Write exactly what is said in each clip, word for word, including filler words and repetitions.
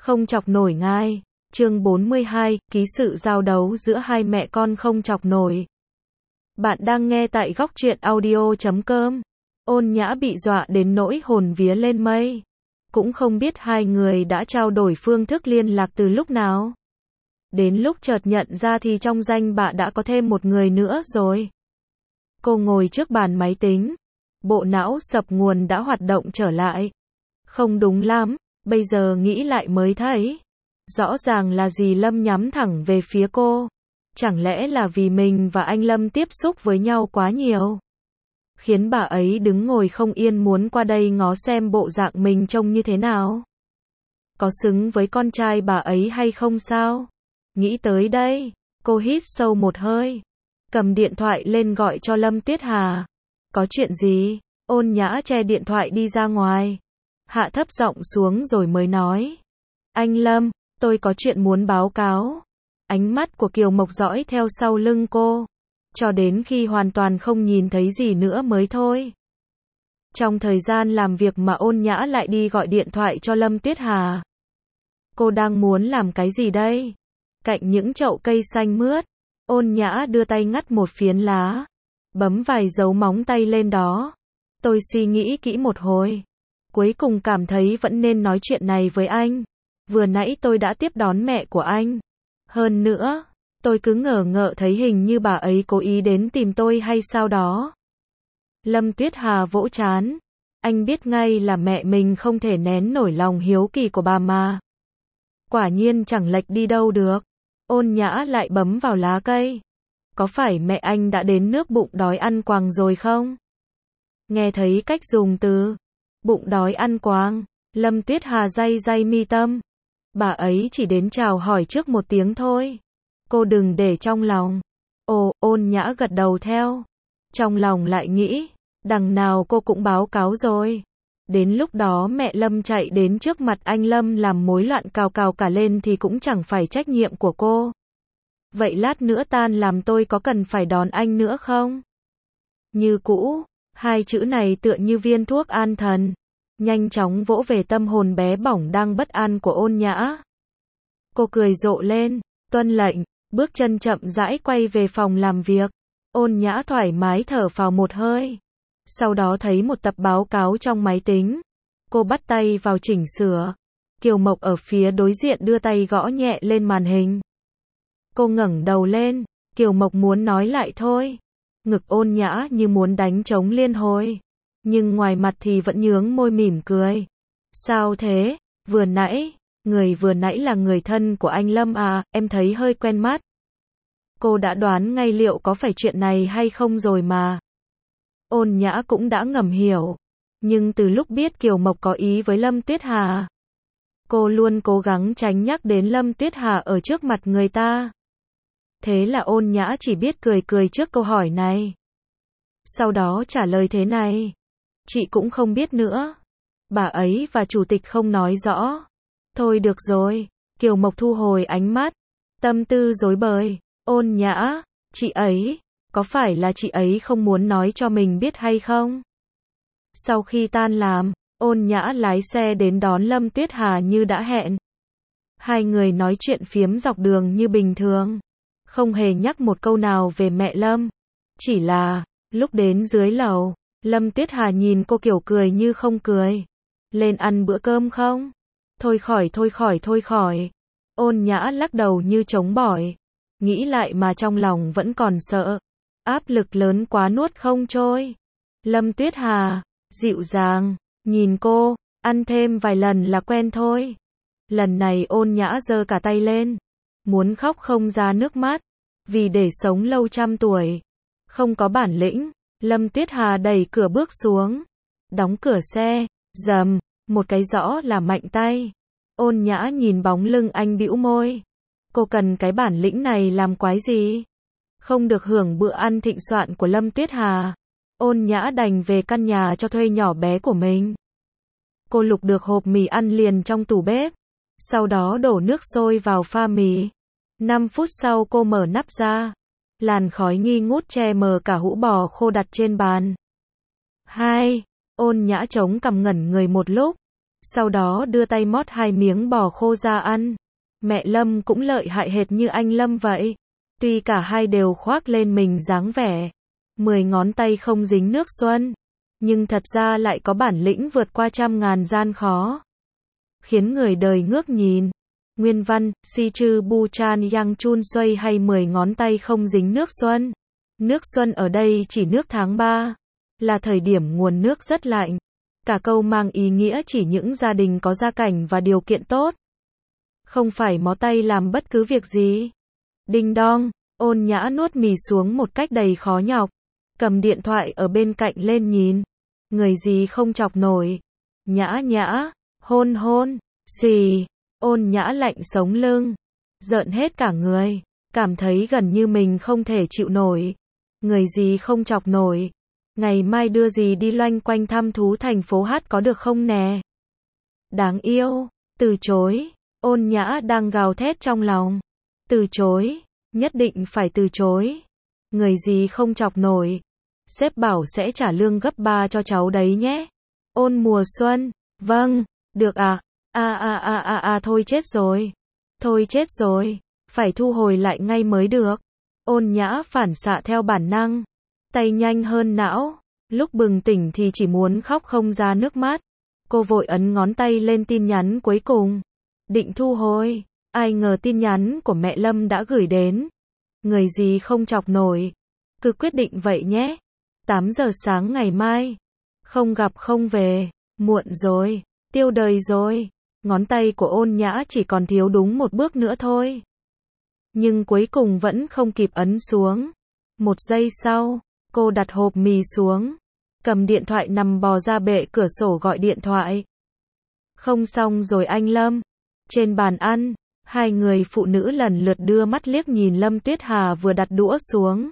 Không chọc nổi ngài. Chương bốn mươi hai, ký sự giao đấu giữa hai mẹ con không chọc nổi. Bạn đang nghe tại góc truyện audio chấm com. Ôn Nhã bị dọa đến nỗi hồn vía lên mây. Cũng không biết hai người đã trao đổi phương thức liên lạc từ lúc nào. Đến lúc chợt nhận ra thì trong danh bạ đã có thêm một người nữa rồi. Cô ngồi trước bàn máy tính. Bộ não sập nguồn đã hoạt động trở lại. Không đúng lắm, bây giờ nghĩ lại mới thấy. Rõ ràng là dì Lâm nhắm thẳng về phía cô. Chẳng lẽ là vì mình và anh Lâm tiếp xúc với nhau quá nhiều, khiến bà ấy đứng ngồi không yên muốn qua đây ngó xem bộ dạng mình trông như thế nào. Có xứng với con trai bà ấy hay không sao? Nghĩ tới đây, cô hít sâu một hơi. Cầm điện thoại lên gọi cho Lâm Tuyết Hà. Có chuyện gì? Ôn Nhã che điện thoại đi ra ngoài. Hạ thấp giọng xuống rồi mới nói. Anh Lâm, tôi có chuyện muốn báo cáo. Ánh mắt của Kiều Mộc dõi theo sau lưng cô. Cho đến khi hoàn toàn không nhìn thấy gì nữa mới thôi. Trong thời gian làm việc mà Ôn Nhã lại đi gọi điện thoại cho Lâm Tuyết Hà. Cô đang muốn làm cái gì đây? Cạnh những chậu cây xanh mướt, Ôn Nhã đưa tay ngắt một phiến lá. Bấm vài dấu móng tay lên đó. Tôi suy nghĩ kỹ một hồi. Cuối cùng cảm thấy vẫn nên nói chuyện này với anh. Vừa nãy tôi đã tiếp đón mẹ của anh. Hơn nữa, tôi cứ ngờ ngợ thấy hình như bà ấy cố ý đến tìm tôi hay sao đó. Lâm Tuyết Hà vỗ trán. Anh biết ngay là mẹ mình không thể nén nổi lòng hiếu kỳ của bà mà. Quả nhiên chẳng lệch đi đâu được. Ôn Nhã lại bấm vào lá cây. Có phải mẹ anh đã đến nước bụng đói ăn quàng rồi không? Nghe thấy cách dùng từ bụng đói ăn quàng, Lâm Tuyết Hà day day mi tâm. Bà ấy chỉ đến chào hỏi trước một tiếng thôi. Cô đừng để trong lòng. Ồ, Ôn Nhã gật đầu theo. Trong lòng lại nghĩ, đằng nào cô cũng báo cáo rồi. Đến lúc đó mẹ Lâm chạy đến trước mặt anh Lâm làm mối loạn cào cào cả lên thì cũng chẳng phải trách nhiệm của cô. Vậy lát nữa tan làm tôi có cần phải đón anh nữa không? Như cũ, hai chữ này tựa như viên thuốc an thần. Nhanh chóng vỗ về tâm hồn bé bỏng đang bất an của Ôn Nhã. Cô cười rộ lên, tuân lệnh, bước chân chậm rãi quay về phòng làm việc. Ôn Nhã thoải mái thở phào một hơi. Sau đó thấy một tập báo cáo trong máy tính. Cô bắt tay vào chỉnh sửa. Kiều Mộc ở phía đối diện đưa tay gõ nhẹ lên màn hình. Cô ngẩng đầu lên, Kiều Mộc muốn nói lại thôi. Ngực Ôn Nhã như muốn đánh trống liên hồi. Nhưng ngoài mặt thì vẫn nhướng môi mỉm cười. Sao thế? Vừa nãy, người vừa nãy là người thân của anh Lâm à, em thấy hơi quen mắt. Cô đã đoán ngay liệu có phải chuyện này hay không rồi mà. Ôn Nhã cũng đã ngầm hiểu. Nhưng từ lúc biết Kiều Mộc có ý với Lâm Tuyết Hà, cô luôn cố gắng tránh nhắc đến Lâm Tuyết Hà ở trước mặt người ta. Thế là Ôn Nhã chỉ biết cười cười trước câu hỏi này. Sau đó trả lời thế này. Chị cũng không biết nữa. Bà ấy và chủ tịch không nói rõ. Thôi được rồi. Kiều Mộc thu hồi ánh mắt. Tâm tư rối bời. Ôn Nhã, chị ấy, có phải là chị ấy không muốn nói cho mình biết hay không? Sau khi tan làm, Ôn Nhã lái xe đến đón Lâm Tuyết Hà như đã hẹn. Hai người nói chuyện phiếm dọc đường như bình thường. Không hề nhắc một câu nào về mẹ Lâm. Chỉ là, lúc đến dưới lầu, Lâm Tuyết Hà nhìn cô kiểu cười như không cười. Lên ăn bữa cơm không? Thôi khỏi thôi khỏi thôi khỏi. Ôn Nhã lắc đầu như chống bỏi. Nghĩ lại mà trong lòng vẫn còn sợ. Áp lực lớn quá nuốt không trôi. Lâm Tuyết Hà, dịu dàng, nhìn cô, ăn thêm vài lần là quen thôi. Lần này Ôn Nhã giơ cả tay lên. Muốn khóc không ra nước mắt. Vì để sống lâu trăm tuổi. Không có bản lĩnh. Lâm Tuyết Hà đẩy cửa bước xuống. Đóng cửa xe. Dầm. Một cái rõ là mạnh tay. Ôn Nhã nhìn bóng lưng anh bĩu môi. Cô cần cái bản lĩnh này làm quái gì? Không được hưởng bữa ăn thịnh soạn của Lâm Tuyết Hà. Ôn Nhã đành về căn nhà cho thuê nhỏ bé của mình. Cô lục được hộp mì ăn liền trong tủ bếp. Sau đó đổ nước sôi vào pha mì. năm phút sau cô mở nắp ra. Làn khói nghi ngút che mờ cả hũ bò khô đặt trên bàn. Hai. Ôn Nhã chống cằm ngẩn người một lúc. sau đó đưa tay mót hai miếng bò khô ra ăn. Mẹ Lâm cũng lợi hại hệt như anh Lâm vậy. Tuy cả hai đều khoác lên mình dáng vẻ mười ngón tay không dính nước xuân, nhưng thật ra lại có bản lĩnh vượt qua trăm ngàn gian khó, khiến người đời ngước nhìn. Nguyên văn, si chư bu chan yang chun xoay hay mười ngón tay không dính nước xuân. Nước xuân ở đây chỉ nước tháng ba, là thời điểm nguồn nước rất lạnh. Cả câu mang ý nghĩa chỉ những gia đình có gia cảnh và điều kiện tốt, không phải mó tay làm bất cứ việc gì. Đinh đong, Ôn Nhã nuốt mì xuống một cách đầy khó nhọc, cầm điện thoại ở bên cạnh lên nhìn. Người gì không chọc nổi. Nhã Nhã, hôn hôn, xì. Ôn Nhã lạnh sống lưng, rợn hết cả người, cảm thấy gần như mình không thể chịu nổi. Người gì không chọc nổi. Ngày mai đưa gì đi loanh quanh thăm thú thành phố hát có được không nè? Đáng yêu, từ chối. Ôn Nhã đang gào thét trong lòng. Từ chối, nhất định phải từ chối. Người gì không chọc nổi. Sếp bảo sẽ trả lương gấp ba cho cháu đấy nhé. Ôn mùa xuân, vâng, được à? À à à à à thôi chết rồi. Thôi chết rồi, phải thu hồi lại ngay mới được. Ôn Nhã phản xạ theo bản năng. Tay nhanh hơn não, lúc bừng tỉnh thì chỉ muốn khóc không ra nước mắt. Cô vội ấn ngón tay lên tin nhắn cuối cùng. Định thu hồi, ai ngờ tin nhắn của mẹ Lâm đã gửi đến. Người gì không chọc nổi. Cứ quyết định vậy nhé. tám giờ sáng ngày mai. Không gặp không về, muộn rồi, tiêu đời rồi. Ngón tay của Ôn Nhã chỉ còn thiếu đúng một bước nữa thôi. Nhưng cuối cùng vẫn không kịp ấn xuống. Một giây sau, cô đặt hộp mì xuống, cầm điện thoại nằm bò ra bệ cửa sổ gọi điện thoại. Không xong rồi anh Lâm. Trên bàn ăn, hai người phụ nữ lần lượt đưa mắt liếc nhìn Lâm Tuyết Hà vừa đặt đũa xuống.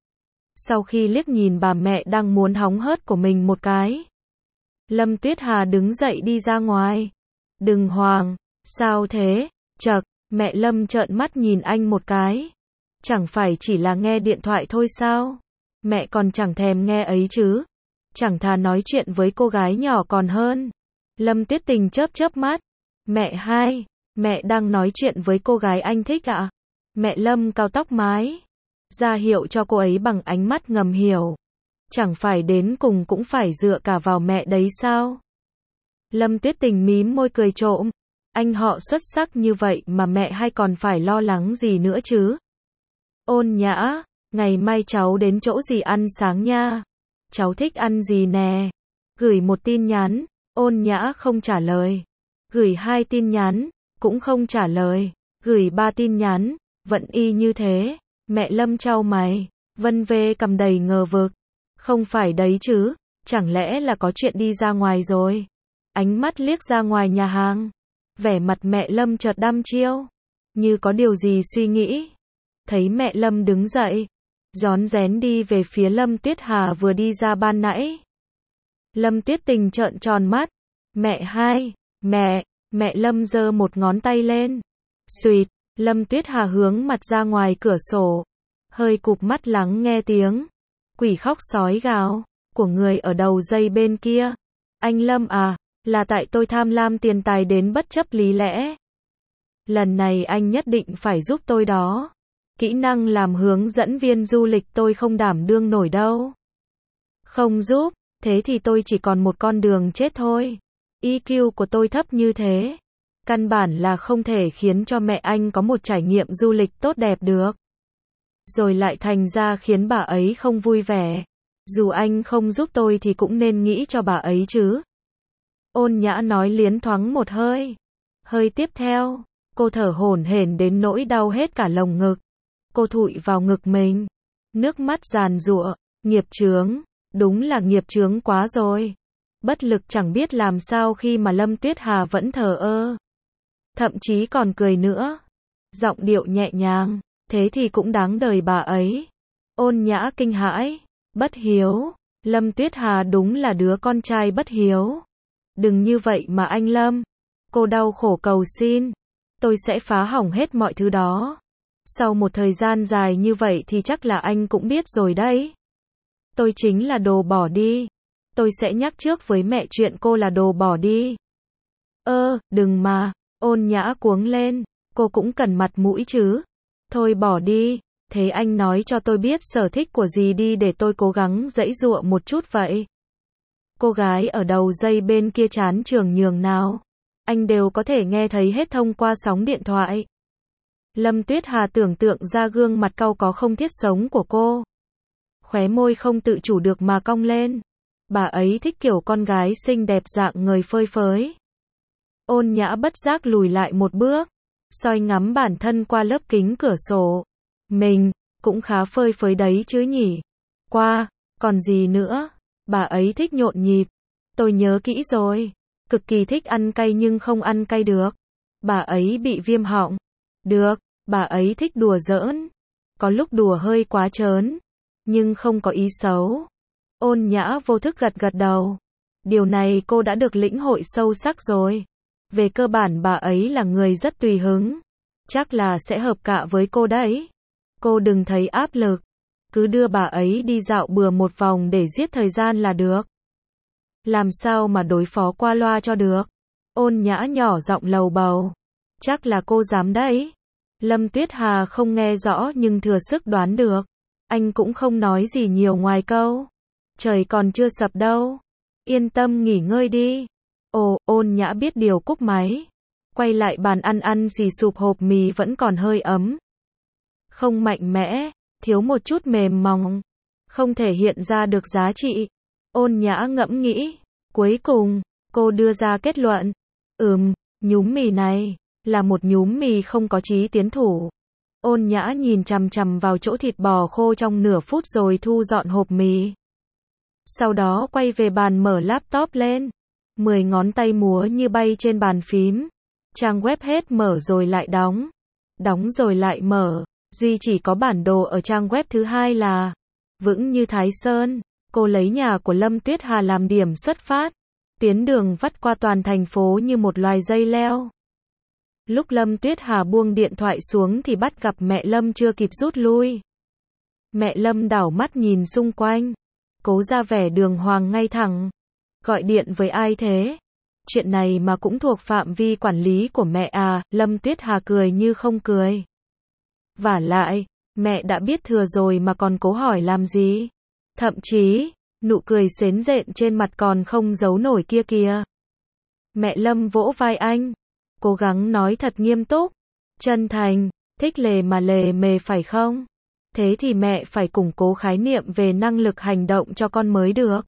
Sau khi liếc nhìn bà mẹ đang muốn hóng hớt của mình một cái, Lâm Tuyết Hà đứng dậy đi ra ngoài. Đừng hoảng, sao thế? Chậc, mẹ Lâm trợn mắt nhìn anh một cái. Chẳng phải chỉ là nghe điện thoại thôi sao? Mẹ còn chẳng thèm nghe ấy chứ. Chẳng thà nói chuyện với cô gái nhỏ còn hơn. Lâm Tuyết Tình chớp chớp mắt. Mẹ hai, mẹ đang nói chuyện với cô gái anh thích ạ? Mẹ Lâm cau tóc mái, ra hiệu cho cô ấy bằng ánh mắt ngầm hiểu. Chẳng phải đến cùng cũng phải dựa cả vào mẹ đấy sao? Lâm Tuyết Tình mím môi cười trộm. Anh họ xuất sắc như vậy mà mẹ hay còn phải lo lắng gì nữa chứ? Ôn Nhã, ngày mai cháu đến chỗ gì ăn sáng nha? Cháu thích ăn gì nè? Gửi một tin nhắn, Ôn Nhã không trả lời. Gửi hai tin nhắn, cũng không trả lời. Gửi ba tin nhắn, vẫn y như thế. Mẹ Lâm chau mày, vân vê cầm đầy ngờ vực. Không phải đấy chứ, chẳng lẽ là có chuyện đi ra ngoài rồi? Ánh mắt liếc ra ngoài nhà hàng. Vẻ mặt mẹ Lâm chợt đăm chiêu, như có điều gì suy nghĩ. Thấy mẹ Lâm đứng dậy, rón rén đi về phía Lâm Tuyết Hà vừa đi ra ban nãy. Lâm Tuyết Tình trợn tròn mắt. Mẹ hai, mẹ, mẹ Lâm giơ một ngón tay lên. Xuyệt, Lâm Tuyết Hà hướng mặt ra ngoài cửa sổ, hơi cụp mắt lắng nghe tiếng quỷ khóc sói gào của người ở đầu dây bên kia. Anh Lâm à, là tại tôi tham lam tiền tài đến bất chấp lý lẽ. Lần này anh nhất định phải giúp tôi đó. Kỹ năng làm hướng dẫn viên du lịch tôi không đảm đương nổi đâu. Không giúp, thế thì tôi chỉ còn một con đường chết thôi. i kiu của tôi thấp như thế, căn bản là không thể khiến cho mẹ anh có một trải nghiệm du lịch tốt đẹp được. Rồi lại thành ra khiến bà ấy không vui vẻ. Dù anh không giúp tôi thì cũng nên nghĩ cho bà ấy chứ. Ôn Nhã nói liến thoáng một hơi. Hơi tiếp theo, cô thở hổn hển đến nỗi đau hết cả lồng ngực. Cô thụi vào ngực mình, nước mắt giàn giụa. Nghiệp chướng, đúng là nghiệp chướng quá rồi. Bất lực chẳng biết làm sao khi mà Lâm Tuyết Hà vẫn thờ ơ, thậm chí còn cười nữa. Giọng điệu nhẹ nhàng, thế thì cũng đáng đời bà ấy. Ôn Nhã kinh hãi. Bất hiếu, Lâm Tuyết Hà đúng là đứa con trai bất hiếu. Đừng như vậy mà anh Lâm. Cô đau khổ cầu xin. Tôi sẽ phá hỏng hết mọi thứ đó. Sau một thời gian dài như vậy thì chắc là anh cũng biết rồi đấy. Tôi chính là đồ bỏ đi. Tôi sẽ nhắc trước với mẹ chuyện cô là đồ bỏ đi. Ơ, đừng mà, Ôn Nhã cuống lên, cô cũng cần mặt mũi chứ. Thôi bỏ đi, thế anh nói cho tôi biết sở thích của gì đi để tôi cố gắng giãy giụa một chút vậy. Cô gái ở đầu dây bên kia chán trường nhường nào. Anh đều có thể nghe thấy hết thông qua sóng điện thoại. Lâm Tuyết Hà tưởng tượng ra gương mặt cau có không thiết sống của cô. Khóe môi không tự chủ được mà cong lên. Bà ấy thích kiểu con gái xinh đẹp dạng người phơi phới. Ôn Nhã bất giác lùi lại một bước, soi ngắm bản thân qua lớp kính cửa sổ. Mình, cũng khá phơi phới đấy chứ nhỉ. Qua, còn gì nữa? Bà ấy thích nhộn nhịp. Tôi nhớ kỹ rồi. Cực kỳ thích ăn cay nhưng không ăn cay được. Bà ấy bị viêm họng. Được, bà ấy thích đùa giỡn. Có lúc đùa hơi quá trớn, nhưng không có ý xấu. Ôn Nhã vô thức gật gật đầu. Điều này cô đã được lĩnh hội sâu sắc rồi. Về cơ bản bà ấy là người rất tùy hứng. Chắc là sẽ hợp cạ với cô đấy. Cô đừng thấy áp lực. Cứ đưa bà ấy đi dạo bừa một vòng để giết thời gian là được. Làm sao mà đối phó qua loa cho được. Ôn Nhã nhỏ giọng lầu bầu. Chắc là cô dám đấy. Lâm Tuyết Hà không nghe rõ nhưng thừa sức đoán được. Anh cũng không nói gì nhiều ngoài câu. Trời còn chưa sập đâu. Yên tâm nghỉ ngơi đi. Ồ, Ôn Nhã biết điều cúp máy. Quay lại bàn ăn ăn xì sụp hộp mì vẫn còn hơi ấm. Không mạnh mẽ, thiếu một chút mềm mỏng. Không thể hiện ra được giá trị. Ôn Nhã ngẫm nghĩ. Cuối cùng, cô đưa ra kết luận. Ừm, nhúm mì này là một nhúm mì không có chí tiến thủ. Ôn Nhã nhìn chằm chằm vào chỗ thịt bò khô trong nửa phút rồi thu dọn hộp mì. Sau đó quay về bàn mở laptop lên. Mười ngón tay múa như bay trên bàn phím. Trang web hết mở rồi lại đóng. Đóng rồi lại mở. Duy chỉ có bản đồ ở trang web thứ hai là vững như Thái Sơn. Cô lấy nhà của Lâm Tuyết Hà làm điểm xuất phát. Tuyến đường vắt qua toàn thành phố như một loài dây leo. Lúc Lâm Tuyết Hà buông điện thoại xuống thì bắt gặp mẹ Lâm chưa kịp rút lui. Mẹ Lâm đảo mắt nhìn xung quanh. Cố ra vẻ đường hoàng ngay thẳng. Gọi điện với ai thế? Chuyện này mà cũng thuộc phạm vi quản lý của mẹ à? Lâm Tuyết Hà cười như không cười. Vả lại, mẹ đã biết thừa rồi mà còn cố hỏi làm gì? Thậm chí, nụ cười xến rện trên mặt còn không giấu nổi kia kìa. Mẹ Lâm vỗ vai anh. Cố gắng nói thật nghiêm túc. Chân thành, thích lề mà lề mề phải không? Thế thì mẹ phải củng cố khái niệm về năng lực hành động cho con mới được.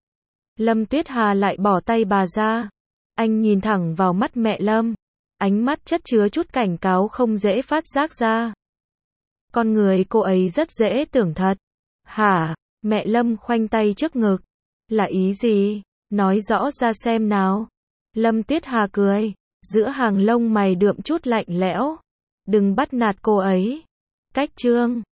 Lâm Tuyết Hà lại bỏ tay bà ra. Anh nhìn thẳng vào mắt mẹ Lâm. Ánh mắt chất chứa chút cảnh cáo không dễ phát giác ra. Con người cô ấy rất dễ tưởng thật. Hả? Mẹ Lâm khoanh tay trước ngực. Là ý gì? Nói rõ ra xem nào. Lâm Tuyết Hà cười. Giữa hàng lông mày đượm chút lạnh lẽo. Đừng bắt nạt cô ấy. Cách chương